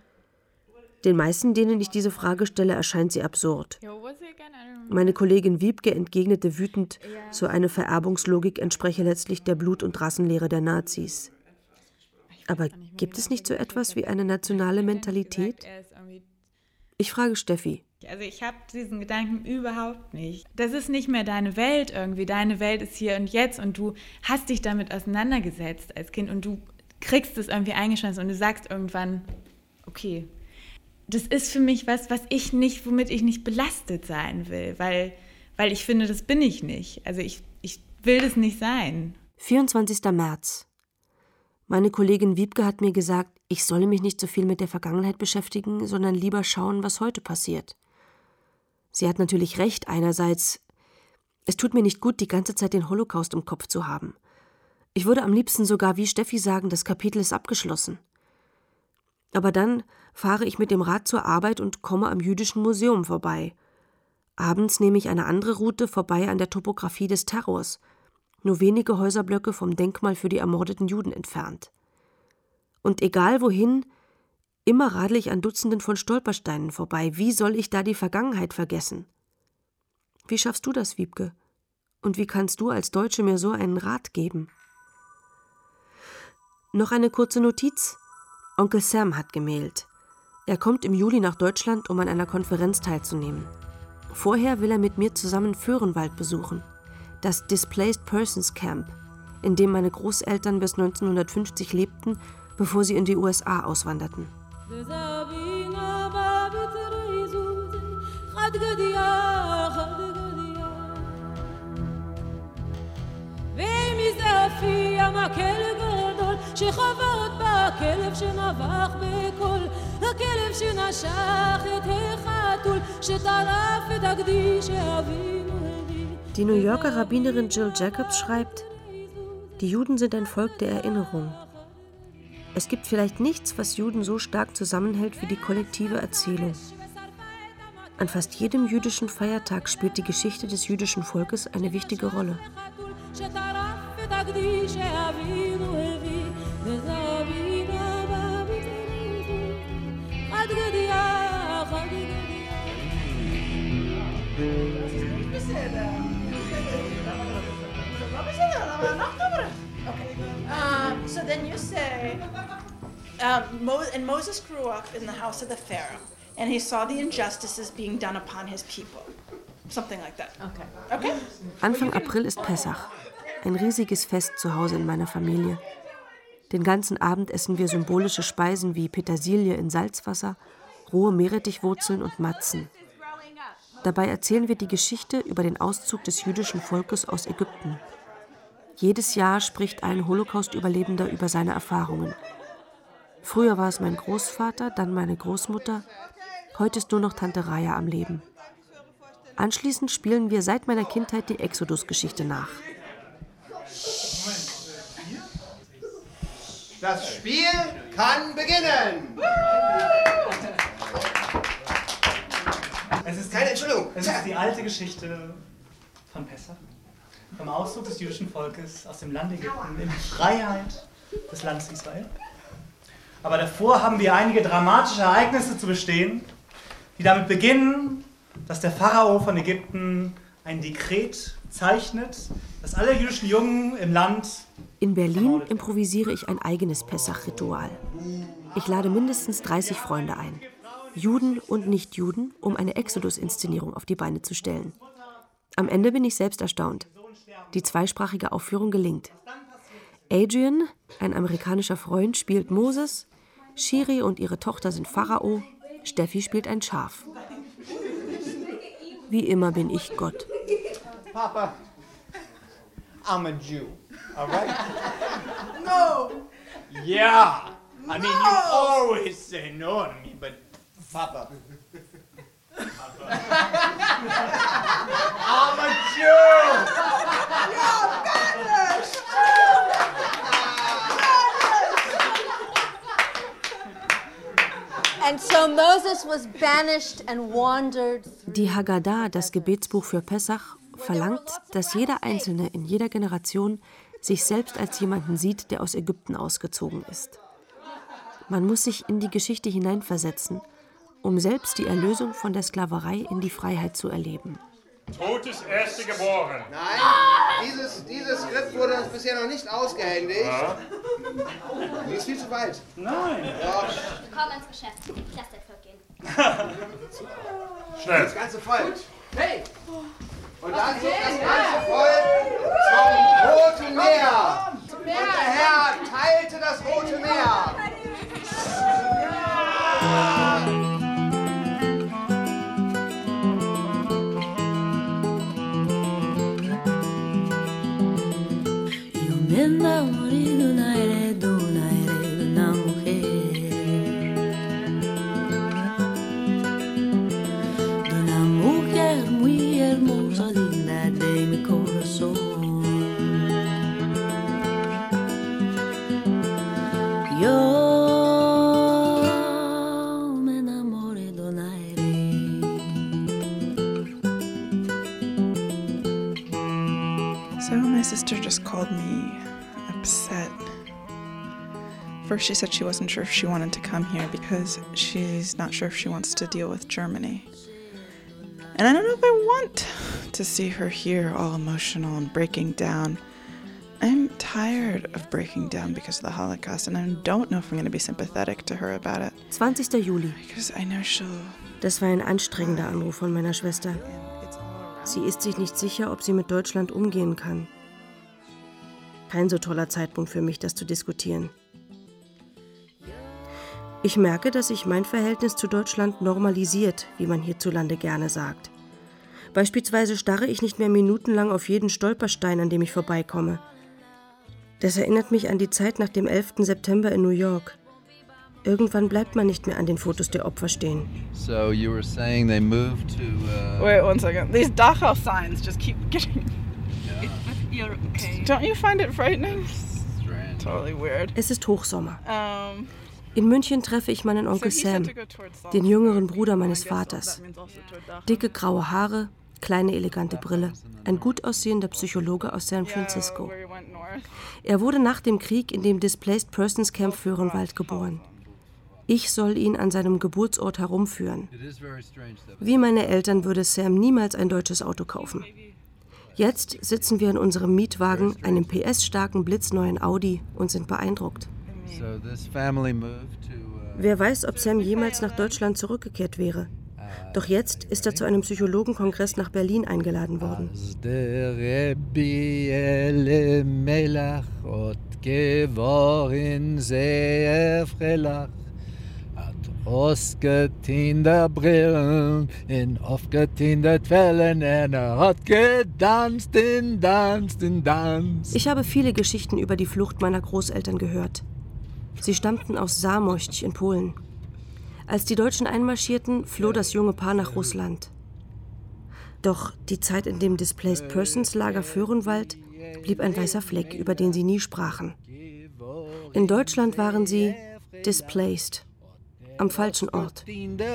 Den meisten, denen ich diese Frage stelle, erscheint sie absurd. Meine Kollegin Wiebke entgegnete wütend, so eine Vererbungslogik entspreche letztlich der Blut- und Rassenlehre der Nazis. Aber gibt es nicht so etwas wie eine nationale Mentalität? Ich frage Steffi.
Also ich habe diesen Gedanken überhaupt nicht. Das ist nicht mehr deine Welt irgendwie. Deine Welt ist hier und jetzt und du hast dich damit auseinandergesetzt als Kind und du kriegst es irgendwie eingeschätzt und du sagst irgendwann, okay, das ist für mich was, womit ich nicht belastet sein will, weil ich finde, das bin ich nicht. Also ich will das nicht sein.
24. März. Meine Kollegin Wiebke hat mir gesagt, ich solle mich nicht so viel mit der Vergangenheit beschäftigen, sondern lieber schauen, was heute passiert. Sie hat natürlich recht, einerseits, es tut mir nicht gut, die ganze Zeit den Holocaust im Kopf zu haben. Ich würde am liebsten sogar wie Steffi sagen, das Kapitel ist abgeschlossen. Aber dann fahre ich mit dem Rad zur Arbeit und komme am Jüdischen Museum vorbei. Abends nehme ich eine andere Route vorbei an der Topographie des Terrors, nur wenige Häuserblöcke vom Denkmal für die ermordeten Juden entfernt. Und egal wohin, immer radle ich an Dutzenden von Stolpersteinen vorbei. Wie soll ich da die Vergangenheit vergessen? Wie schaffst du das, Wiebke? Und wie kannst du als Deutsche mir so einen Rat geben? Noch eine kurze Notiz. Onkel Sam hat gemailt. Er kommt im Juli nach Deutschland, um an einer Konferenz teilzunehmen. Vorher will er mit mir zusammen Vöhrenwald besuchen, das Displaced Persons Camp, in dem meine Großeltern bis 1950 lebten, bevor sie in die USA auswanderten. Die New Yorker Rabbinerin Jill Jacobs schreibt, die Juden sind ein Volk der Erinnerung. Es gibt vielleicht nichts, was Juden so stark zusammenhält wie die kollektive Erzählung. An fast jedem jüdischen Feiertag spielt die Geschichte des jüdischen Volkes eine wichtige Rolle.
So then you say, and Moses grew up in the house of the Pharaoh, and he saw the injustices being done upon his people. Something like that. Okay?
Anfang April ist Pessach, ein riesiges Fest zu Hause in meiner Familie. Den ganzen Abend essen wir symbolische Speisen wie Petersilie in Salzwasser, rohe Meerrettichwurzeln und Matzen. Dabei erzählen wir die Geschichte über den Auszug des jüdischen Volkes aus Ägypten. Jedes Jahr spricht ein Holocaust-Überlebender über seine Erfahrungen. Früher war es mein Großvater, dann meine Großmutter. Heute ist nur noch Tante Raya am Leben. Anschließend spielen wir seit meiner Kindheit die Exodus-Geschichte nach.
Das Spiel kann beginnen!
Es ist die alte Geschichte von Pessach. Vom Auszug des jüdischen Volkes aus dem Land Ägypten in Freiheit des Landes Israel. Aber davor haben wir einige dramatische Ereignisse zu bestehen, die damit beginnen, dass der Pharao von Ägypten ein Dekret zeichnet, dass alle jüdischen Jungen im Land...
In Berlin improvisiere ich ein eigenes Pessach-Ritual. Ich lade mindestens 30 Freunde ein. Juden und Nichtjuden, um eine Exodus-Inszenierung auf die Beine zu stellen. Am Ende bin ich selbst erstaunt. Die zweisprachige Aufführung gelingt. Adrian, ein amerikanischer Freund, spielt Moses, Shiri und ihre Tochter sind Pharao, Steffi spielt ein Schaf. Wie immer bin ich Gott.
Papa, I'm a Jew, all right?
No!
Yeah! I mean, you always say no to me, but Papa. I'm a Jew!
You're banished!
And so Moses was banished and wandered.
Die Haggadah, das Gebetsbuch für Pessach, verlangt, dass jeder Einzelne in jeder Generation sich selbst als jemanden sieht, der aus Ägypten ausgezogen ist. Man muss sich in die Geschichte hineinversetzen, um selbst die Erlösung von der Sklaverei in die Freiheit zu erleben.
Totes Erste geboren.
Nein, dieses Skript wurde uns bisher noch nicht ausgehändigt.
Ja.
Das ist viel zu weit.
Nein.
Doch.
Komm ins Geschäft. Lass das Volk gehen.
Schnell.
Das ganze Volk. Hey! Und dann zog das ganze Volk zum Roten Meer. Und der Herr teilte das Rote Meer.
Me enamoré de una mujer, de una mujer muy hermosa, linda de mi corazón. Yo me enamoré de un
So my sister just called me upset. First she said she wasn't sure if she wanted to come here because she's not sure if she wants to deal with Germany. And I don't know if I want to see her here all emotional and breaking down. I'm tired of breaking down because of the Holocaust and I don't know if I'm going to be sympathetic to her about it.
20. Juli.
Because I know she'll...
Das war ein anstrengender Anruf von meiner Schwester. Sie ist sich nicht sicher, ob sie mit Deutschland umgehen kann. Kein so toller Zeitpunkt für mich, das zu diskutieren. Ich merke, dass sich mein Verhältnis zu Deutschland normalisiert, wie man hierzulande gerne sagt. Beispielsweise starre ich nicht mehr minutenlang auf jeden Stolperstein, an dem ich vorbeikomme. Das erinnert mich an die Zeit nach dem 11. September in New York. Irgendwann bleibt man nicht mehr an den Fotos der Opfer stehen.
So you were saying they moved to...
Wait one second. These Dachau signs just keep getting... You're okay. Don't you find it frightening? Totally weird.
Es ist Hochsommer. In München treffe ich meinen Onkel Sam, den jüngeren Bruder meines Vaters. Dicke graue Haare, kleine elegante Brille, ein gut aussehender Psychologe aus San Francisco. Er wurde nach dem Krieg in dem Displaced Persons Camp Föhrenwald geboren. Ich soll ihn an seinem Geburtsort herumführen. Wie meine Eltern würde Sam niemals ein deutsches Auto kaufen. Jetzt sitzen wir in unserem Mietwagen, einem PS-starken blitzneuen Audi, und sind beeindruckt. Wer weiß, ob Sam jemals nach Deutschland zurückgekehrt wäre. Doch jetzt ist er zu einem Psychologenkongress nach Berlin eingeladen worden.
Ausgetinte Brillen in aufgetinte Wellen, hat gedanzt, in Danz.
Ich habe viele Geschichten über die Flucht meiner Großeltern gehört. Sie stammten aus Zamość in Polen. Als die Deutschen einmarschierten, floh das junge Paar nach Russland. Doch die Zeit in dem Displaced Persons Lager Föhrenwald blieb ein weißer Fleck, über den sie nie sprachen. In Deutschland waren sie displaced. Am falschen Ort.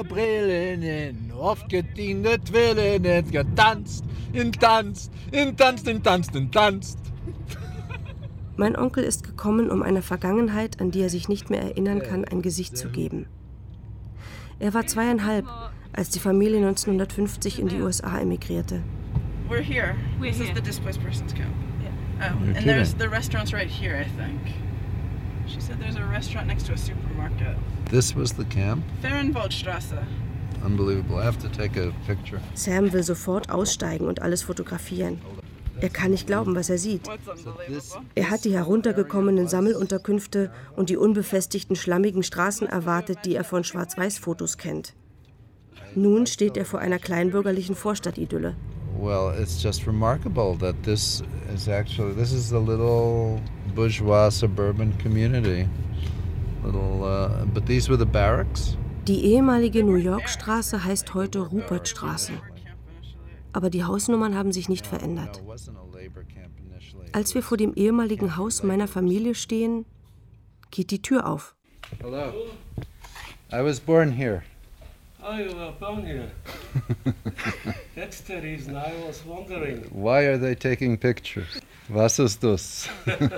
Mein Onkel ist gekommen, um einer Vergangenheit, an die er sich nicht mehr erinnern kann, ein Gesicht zu geben. Er war 2,5, als die Familie 1950 in die USA emigrierte.
We're here.
We're
This
here.
is the displaced persons camp.
Yeah.
Oh, and there's the restaurant's right here, I think. She said there's a restaurant next to a supermarket.
This was the camp?
Fehrenwaldstraße.
Unbelievable. I have to take a picture.
Sam will sofort aussteigen und alles fotografieren. Er kann nicht glauben, was er sieht. Er hat die heruntergekommenen Sammelunterkünfte und die unbefestigten, schlammigen Straßen erwartet, die er von Schwarz-Weiß-Fotos kennt. Nun steht er vor einer kleinbürgerlichen Vorstadtidylle.
Well, it's just remarkable that this is a little bourgeois suburban community. But these were the barracks.
Die ehemalige New York-Straße heißt heute Rupertstraße. Aber die Hausnummern haben sich nicht verändert. Als wir vor dem ehemaligen Haus meiner Familie stehen, geht die Tür auf.
Hello. I was born here.
Oh, you were born here. That's the reason I was wondering.
Why are they taking pictures? Was ist das?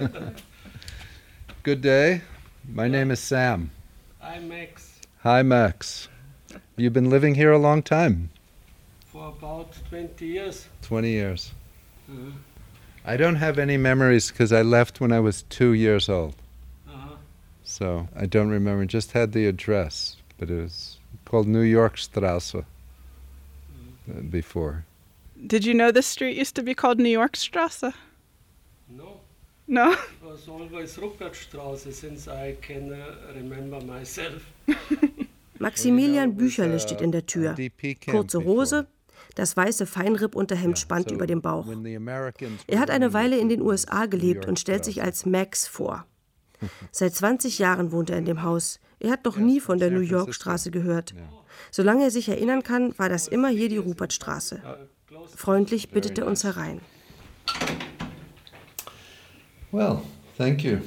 Good day. My name is Sam.
I'm Max.
Hi, Max. You've been living here a long time.
For about 20 years.
20 years. I don't have any memories because I left when I was 2 years old. So I don't remember. Just had the address, but it was called New York Straße before.
Did you know this street used to be called New York Straße?
No.
No?
It was always Rupertstraße since I can remember myself.
Maximilian Bücherle steht in der Tür. Kurze Hose, das weiße Feinrippunterhemd spannt über dem Bauch. Er hat eine Weile in den USA gelebt und stellt sich als Max vor. Seit 20 Jahren wohnt er in dem Haus. Er hat noch nie von der New York Straße gehört. Solange er sich erinnern kann, war das immer hier die Rupertstraße. Freundlich bittet er uns herein.
Well, thank you.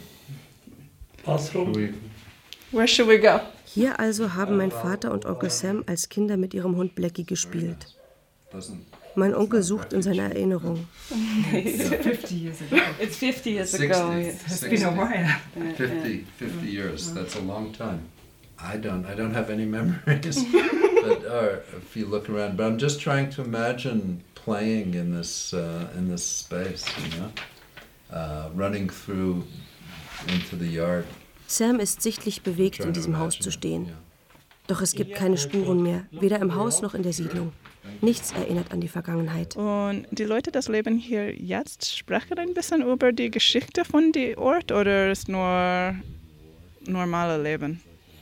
Where should we go?
Hier also haben mein Vater und Onkel Sam als Kinder mit ihrem Hund Blackie gespielt. Mein Onkel sucht in seiner Erinnerung.
It's 50 years ago. It's 50 years ago. It's been a while.
50 years. That's a long time. I don't have any memories. But if you look around, but I'm just trying to imagine playing in this space, you know, running through into the yard.
Sam ist sichtlich bewegt, in diesem Haus zu stehen. Doch es gibt keine Spuren mehr, weder im Haus noch in der Siedlung. Nichts erinnert an die Vergangenheit.
Und die Leute, das leben hier jetzt, sprechen ein bisschen über die Geschichte von dem Ort oder ist nur normales Leben?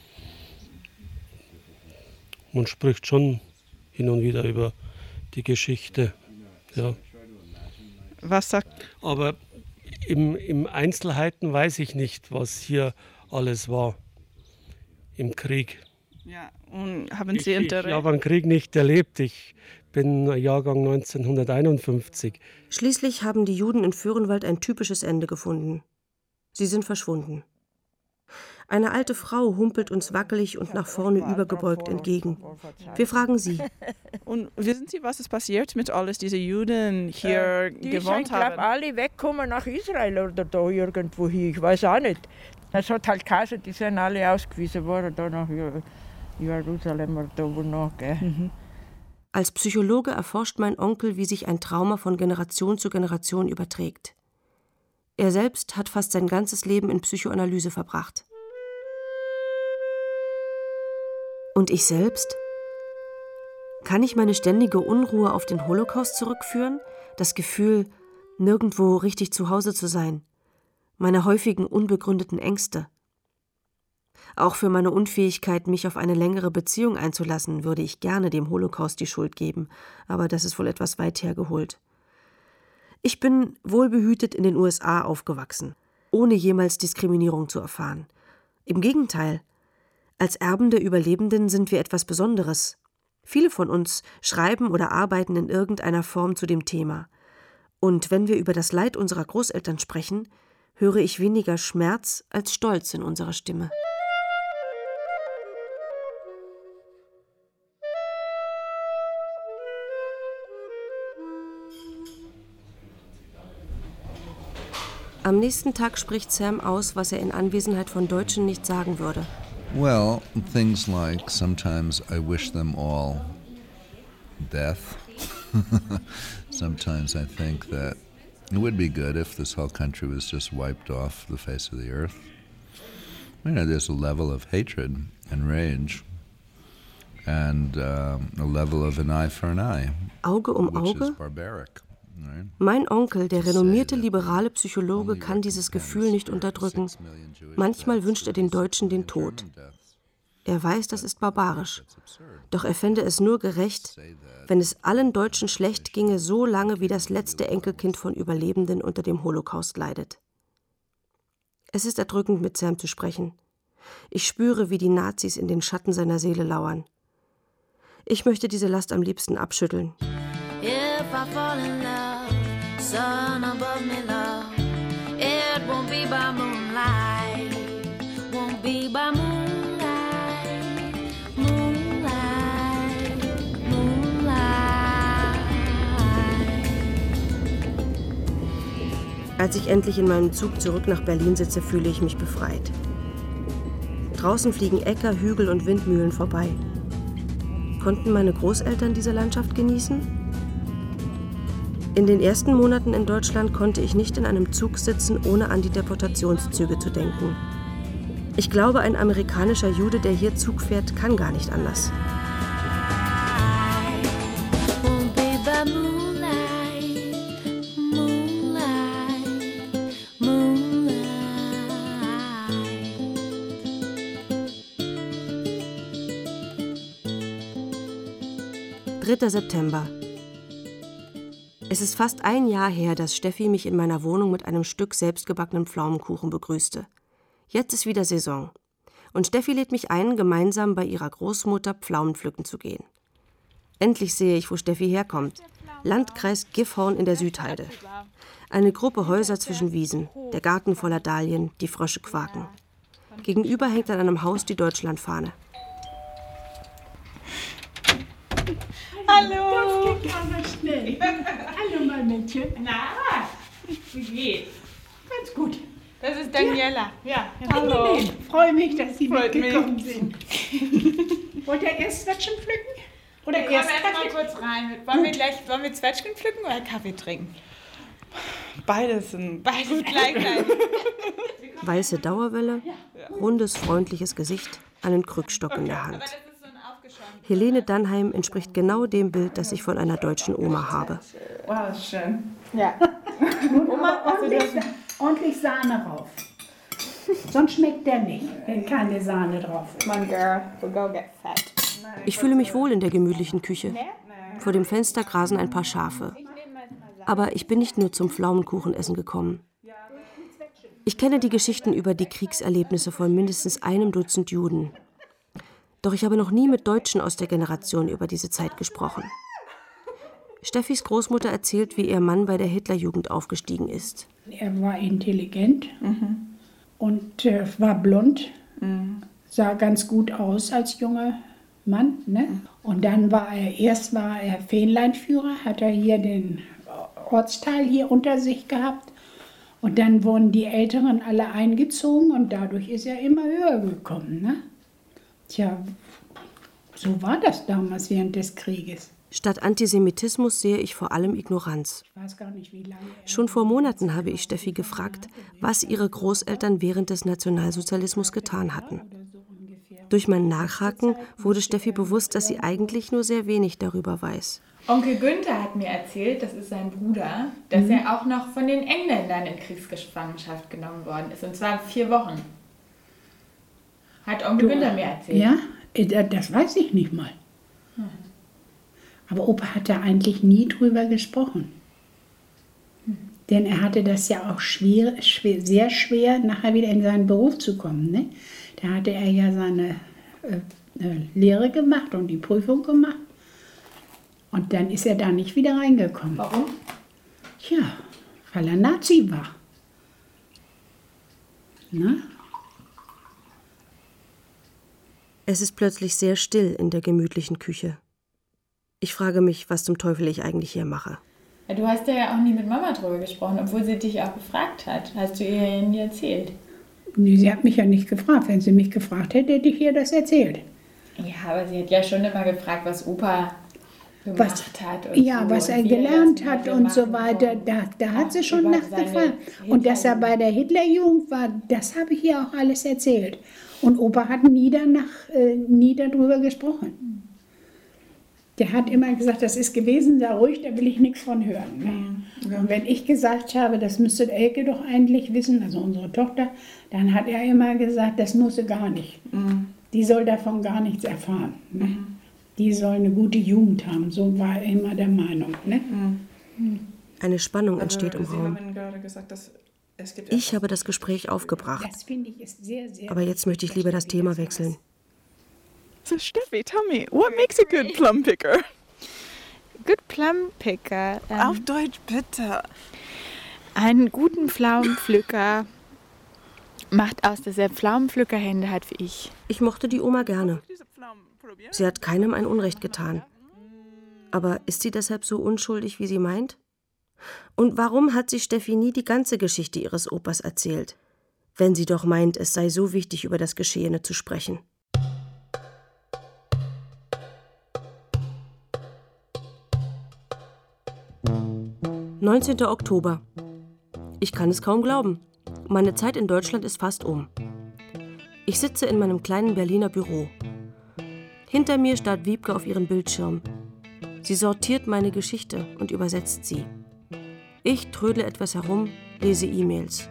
Man spricht schon hin und wieder über die Geschichte, ja.
Was sagt?
Aber im Einzelheiten weiß ich nicht, was hier alles war im Krieg.
Ja, und haben Sie Interesse?
Ich habe den Krieg nicht erlebt. Ich bin Jahrgang 1951.
Schließlich haben die Juden in Vöhrenwald ein typisches Ende gefunden. Sie sind verschwunden. Eine alte Frau humpelt uns wackelig und nach vorne übergebeugt entgegen. Wir fragen sie.
Und wissen Sie, was ist passiert mit alles diese Juden hier gewohnt haben?
Ich glaube, alle wegkommen nach Israel oder da irgendwo hin. Ich weiß auch nicht. Es hat halt geheißen, die sind alle ausgewiesen worden, da nach Jerusalem oder da wo noch.
Als Psychologe erforscht mein Onkel, wie sich ein Trauma von Generation zu Generation überträgt. Er selbst hat fast sein ganzes Leben in Psychoanalyse verbracht. Und ich selbst? Kann ich meine ständige Unruhe auf den Holocaust zurückführen? Das Gefühl, nirgendwo richtig zu Hause zu sein? Meine häufigen unbegründeten Ängste? Auch für meine Unfähigkeit, mich auf eine längere Beziehung einzulassen, würde ich gerne dem Holocaust die Schuld geben, aber das ist wohl etwas weit hergeholt. Ich bin wohlbehütet in den USA aufgewachsen, ohne jemals Diskriminierung zu erfahren. Im Gegenteil, als Erben der Überlebenden sind wir etwas Besonderes. Viele von uns schreiben oder arbeiten in irgendeiner Form zu dem Thema. Und wenn wir über das Leid unserer Großeltern sprechen, höre ich weniger Schmerz als Stolz in unserer Stimme. Am nächsten Tag spricht Sam aus, was er in Anwesenheit von Deutschen nicht sagen würde.
Well, things like sometimes I wish them all death. Sometimes I think that it would be good if this whole country was just wiped off the face of the earth. there's a level of hatred and rage and a level of an eye for an eye.
Auge um Auge? Mein Onkel, der renommierte liberale Psychologe, kann dieses Gefühl nicht unterdrücken. Manchmal wünscht er den Deutschen den Tod. Er weiß, das ist barbarisch. Doch er fände es nur gerecht, wenn es allen Deutschen schlecht ginge, so lange wie das letzte Enkelkind von Überlebenden unter dem Holocaust leidet. Es ist erdrückend, mit Sam zu sprechen. Ich spüre, wie die Nazis in den Schatten seiner Seele lauern. Ich möchte diese Last am liebsten abschütteln.
If I fall in love, sun above me, love, it won't be by moonlight, won't be by moonlight, moonlight, moonlight.
Als ich endlich in meinem Zug zurück nach Berlin sitze, fühle ich mich befreit. Draußen fliegen Äcker, Hügel und Windmühlen vorbei. Konnten meine Großeltern diese Landschaft genießen? In den ersten Monaten in Deutschland konnte ich nicht in einem Zug sitzen, ohne an die Deportationszüge zu denken. Ich glaube, ein amerikanischer Jude, der hier Zug fährt, kann gar nicht anders.
Won't be by moonlight, moonlight, moonlight.
3. September. Es ist fast ein Jahr her, dass Steffi mich in meiner Wohnung mit einem Stück selbstgebackenen Pflaumenkuchen begrüßte. Jetzt ist wieder Saison. Und Steffi lädt mich ein, gemeinsam bei ihrer Großmutter Pflaumen pflücken zu gehen. Endlich sehe ich, wo Steffi herkommt. Landkreis Gifhorn in der Südheide. Eine Gruppe Häuser zwischen Wiesen, der Garten voller Dahlien, die Frösche quaken. Gegenüber hängt an einem Haus die Deutschlandfahne.
Hallo! Das geht aber schnell. Hallo, mein Mädchen. Na, wie geht's? Ganz gut.
Das ist Daniela.
Ja,
hallo.
Ich freue mich, dass Sie
Freut
mitgekommen sind. Wollt ihr erst Zwetschgen pflücken? Oder
Wir
erst
kommen
Kaffee?
erst mal kurz rein. Wollen wir Zwetschgen pflücken oder Kaffee trinken?
Beides sind
gleich.
Weiße Dauerwelle, rundes, freundliches Gesicht, einen Krückstock in der Hand. Helene Dannheim entspricht genau dem Bild, das ich von einer deutschen Oma habe.
Wow, das ist schön.
Ja. Oma, ordentlich Sahne drauf. Sonst schmeckt der nicht, wenn keine Sahne drauf ist.
Come on, girl, we'll go get fat.
Ich fühle mich wohl in der gemütlichen Küche. Vor dem Fenster grasen ein paar Schafe. Aber ich bin nicht nur zum Pflaumenkuchenessen gekommen. Ich kenne die Geschichten über die Kriegserlebnisse von mindestens einem Dutzend Juden. Doch ich habe noch nie mit Deutschen aus der Generation über diese Zeit gesprochen. Steffis Großmutter erzählt, wie ihr Mann bei der Hitlerjugend aufgestiegen ist.
Er war intelligent und war blond, sah ganz gut aus als junger Mann. Ne? Und dann war er Fähnleinführer, hat er hier den Ortsteil hier unter sich gehabt. Und dann wurden die Älteren alle eingezogen und dadurch ist er immer höher gekommen. Ne? Tja, so war das damals während des Krieges.
Statt Antisemitismus sehe ich vor allem Ignoranz.
Ich weiß gar nicht, wie lange.
Schon vor Monaten habe ich Steffi gefragt, was ihre Großeltern während des Nationalsozialismus getan hatten. Durch mein Nachhaken wurde Steffi bewusst, dass sie eigentlich nur sehr wenig darüber weiß.
Onkel Günther hat mir erzählt, das ist sein Bruder, dass er auch noch von den Engländern in Kriegsgefangenschaft genommen worden ist. Und zwar 4 Wochen. Hat Onkel Günther mir erzählt.
Ja, das weiß ich nicht mal. Aber Opa hat da eigentlich nie drüber gesprochen. Denn er hatte das ja auch sehr schwer, nachher wieder in seinen Beruf zu kommen. Ne? Da hatte er ja seine Lehre gemacht und die Prüfung gemacht. Und dann ist er da nicht wieder reingekommen.
Warum?
Tja, weil er Nazi war. Na?
Es ist plötzlich sehr still in der gemütlichen Küche. Ich frage mich, was zum Teufel ich eigentlich hier mache.
Ja, du hast ja auch nie mit Mama drüber gesprochen, obwohl sie dich auch gefragt hat. Hast du ihr nie erzählt?
Nee, sie hat mich ja nicht gefragt. Wenn sie mich gefragt hätte, hätte ich ihr das erzählt.
Ja, aber sie hat ja schon immer gefragt, was Opa
was er gelernt hat und so weiter, da hat sie schon nachgefragt. Und dass er bei der Hitlerjugend war, das habe ich ihr auch alles erzählt. Und Opa hat nie darüber gesprochen. Der hat immer gesagt, das ist gewesen, sei ruhig, da will ich nichts von hören. Ne? Und wenn ich gesagt habe, das müsste Elke doch eigentlich wissen, also unsere Tochter, dann hat er immer gesagt, das muss sie gar nicht. Die soll davon gar nichts erfahren. Ne? Die soll eine gute Jugend haben, so war er immer der Meinung. Ne?
Eine Spannung entsteht im Raum. Ich habe das Gespräch aufgebracht.
Das finde ich ist sehr, sehr.
Aber jetzt möchte ich lieber das Thema wechseln.
So Steffi, tell me, what makes a good plum picker?
Good plum picker.
Auf Deutsch bitte.
Einen guten Pflaumenpflücker macht aus, dass er Pflaumenpflückerhände hat wie ich.
Ich mochte die Oma gerne. Sie hat keinem ein Unrecht getan. Aber ist sie deshalb so unschuldig, wie sie meint? Und warum hat sie Steffi nie die ganze Geschichte ihres Opas erzählt, wenn sie doch meint, es sei so wichtig, über das Geschehene zu sprechen? 19. Oktober. Ich kann es kaum glauben. Meine Zeit in Deutschland ist fast um. Ich sitze in meinem kleinen Berliner Büro. Hinter mir starrt Wiebke auf ihren Bildschirm. Sie sortiert meine Geschichte und übersetzt sie. Ich trödle etwas herum, lese E-Mails.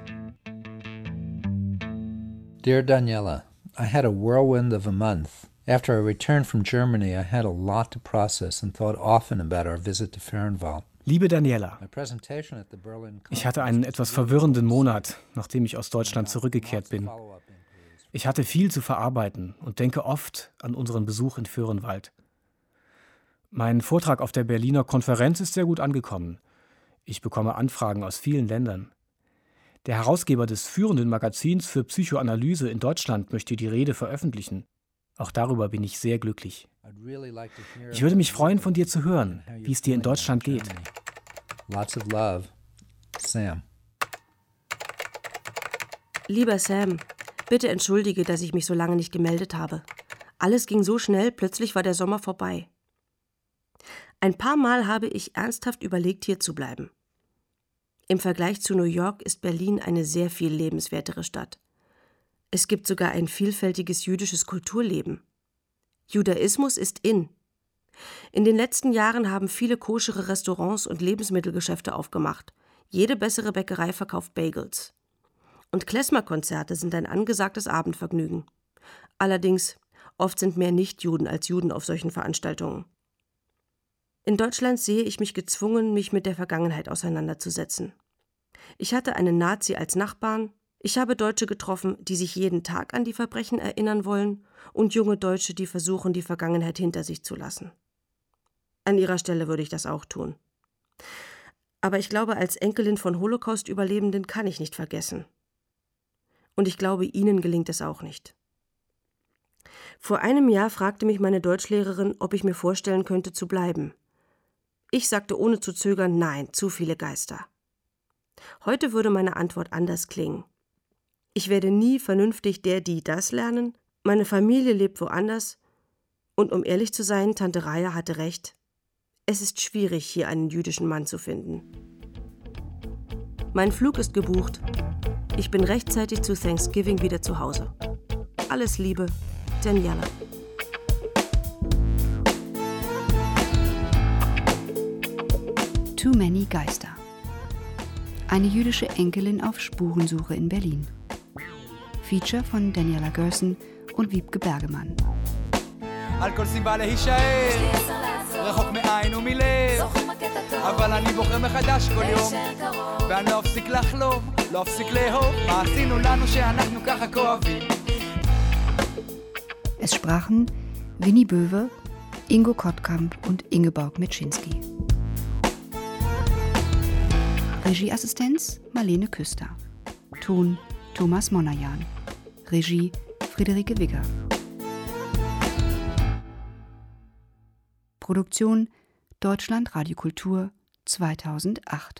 Dear Daniela, I had a whirlwind of a month. After I returned from Germany, I had a lot to process and thought often about our visit to Fehrenwald.
Liebe Daniela, ich hatte einen etwas verwirrenden Monat, nachdem ich aus Deutschland zurückgekehrt bin. Ich hatte viel zu verarbeiten und denke oft an unseren Besuch in Föhrenwald. Mein Vortrag auf der Berliner Konferenz ist sehr gut angekommen. Ich bekomme Anfragen aus vielen Ländern. Der Herausgeber des führenden Magazins für Psychoanalyse in Deutschland möchte die Rede veröffentlichen. Auch darüber bin ich sehr glücklich. Ich würde mich freuen, von dir zu hören, wie es dir in Deutschland geht.
Lots of love, Sam.
Lieber Sam, bitte entschuldige, dass ich mich so lange nicht gemeldet habe. Alles ging so schnell, plötzlich war der Sommer vorbei. Ein paar Mal habe ich ernsthaft überlegt, hier zu bleiben. Im Vergleich zu New York ist Berlin eine sehr viel lebenswertere Stadt. Es gibt sogar ein vielfältiges jüdisches Kulturleben. Judaismus ist in. In den letzten Jahren haben viele koschere Restaurants und Lebensmittelgeschäfte aufgemacht. Jede bessere Bäckerei verkauft Bagels. Und Klezmer-Konzerte sind ein angesagtes Abendvergnügen. Allerdings, oft sind mehr Nichtjuden als Juden auf solchen Veranstaltungen. In Deutschland sehe ich mich gezwungen, mich mit der Vergangenheit auseinanderzusetzen. Ich hatte einen Nazi als Nachbarn. Ich habe Deutsche getroffen, die sich jeden Tag an die Verbrechen erinnern wollen und junge Deutsche, die versuchen, die Vergangenheit hinter sich zu lassen. An ihrer Stelle würde ich das auch tun. Aber ich glaube, als Enkelin von Holocaust-Überlebenden kann ich nicht vergessen. Und ich glaube, ihnen gelingt es auch nicht. Vor einem Jahr fragte mich meine Deutschlehrerin, ob ich mir vorstellen könnte, zu bleiben. Ich sagte ohne zu zögern, nein, zu viele Geister. Heute würde meine Antwort anders klingen. Ich werde nie vernünftig die das lernen, meine Familie lebt woanders und um ehrlich zu sein, Tante Raya hatte recht. Es ist schwierig, hier einen jüdischen Mann zu finden. Mein Flug ist gebucht. Ich bin rechtzeitig zu Thanksgiving wieder zu Hause. Alles Liebe, Daniela.
Too Many Geister. Eine jüdische Enkelin auf Spurensuche in Berlin. Feature von Daniela Gerson und Wiebke Bergemann.
על כל סיבה להישאר, רחוק מעין ומלב, אבל אני בוחר מחדש כל יום, ואני לא אפסיק לחלום, לא אפסיק לאהוב, מה עשינו לנו שאנחנו ככה כואבים.
Es sprachen Winnie Böwe, Ingo Kottkamp und Ingeborg Mitschinski. Regieassistenz Marlene Küster. Ton Thomas Monajan. Regie Friederike Wigger. Produktion Deutschland Radio Kultur 2008.